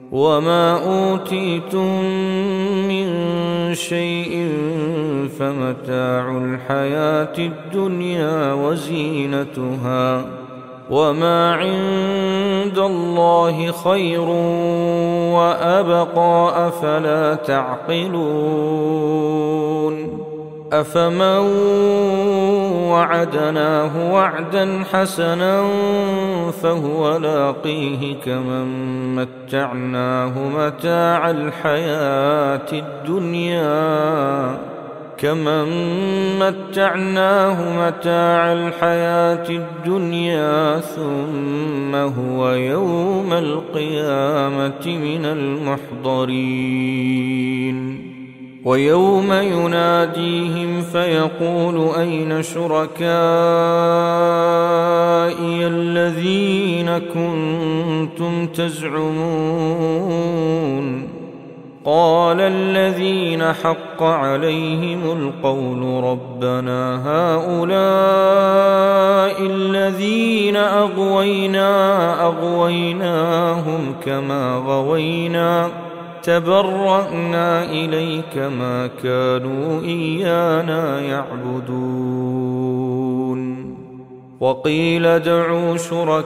وما أوتيتم من شيء فمتاع الحياة الدنيا وزينتها، وما عند الله خير وأبقى، أفلا تعقلون؟ أفمن وعدناه وعدا حسنا فهو لاقيه كمن متعناه متاع الحياة الدنيا ثم هو يوم القيامة من المحضرين. ويوم يناديهم فيقول أين شركائي الذين كنتم تزعمون؟ قال الذين حق عليهم القول ربنا هؤلاء الذين أغويناهم كما غوينا، تبرأنا إليك ما كانوا إيانا يعبدون. وقيل ادعوا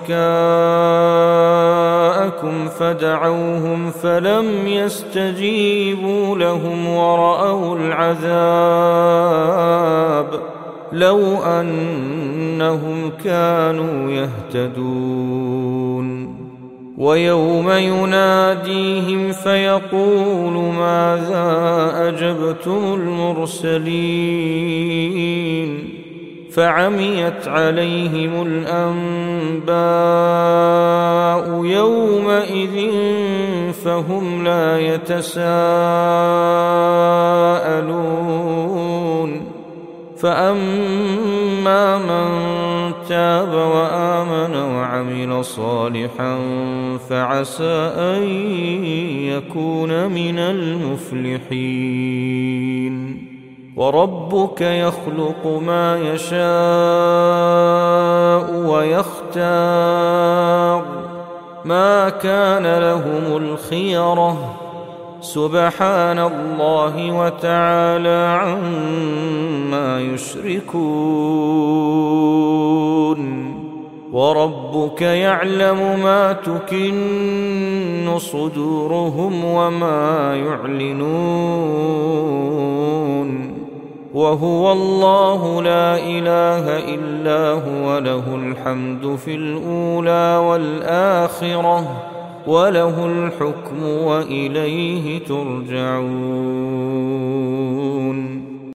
شركاءكم فدعوهم فلم يستجيبوا لهم ورأوا العذاب لو أنهم كانوا يهتدون. ويوم يناديهم فيقول ماذا أجبتم المرسلين؟ فعميت عليهم الأنباء يومئذ فهم لا يتساءلون. فأما من تاب وآمن وعمل صالحا فعسى أن يكون من المفلحين. وربك يخلق ما يشاء ويختار، ما كان لهم الخيرة، سبحان الله وتعالى عما يشركون. وربك يعلم ما تكن صدورهم وما يعلنون، وهو الله لا إله إلا هو، له الحمد في الأولى والآخرة، وله الحكم وإليه ترجعون.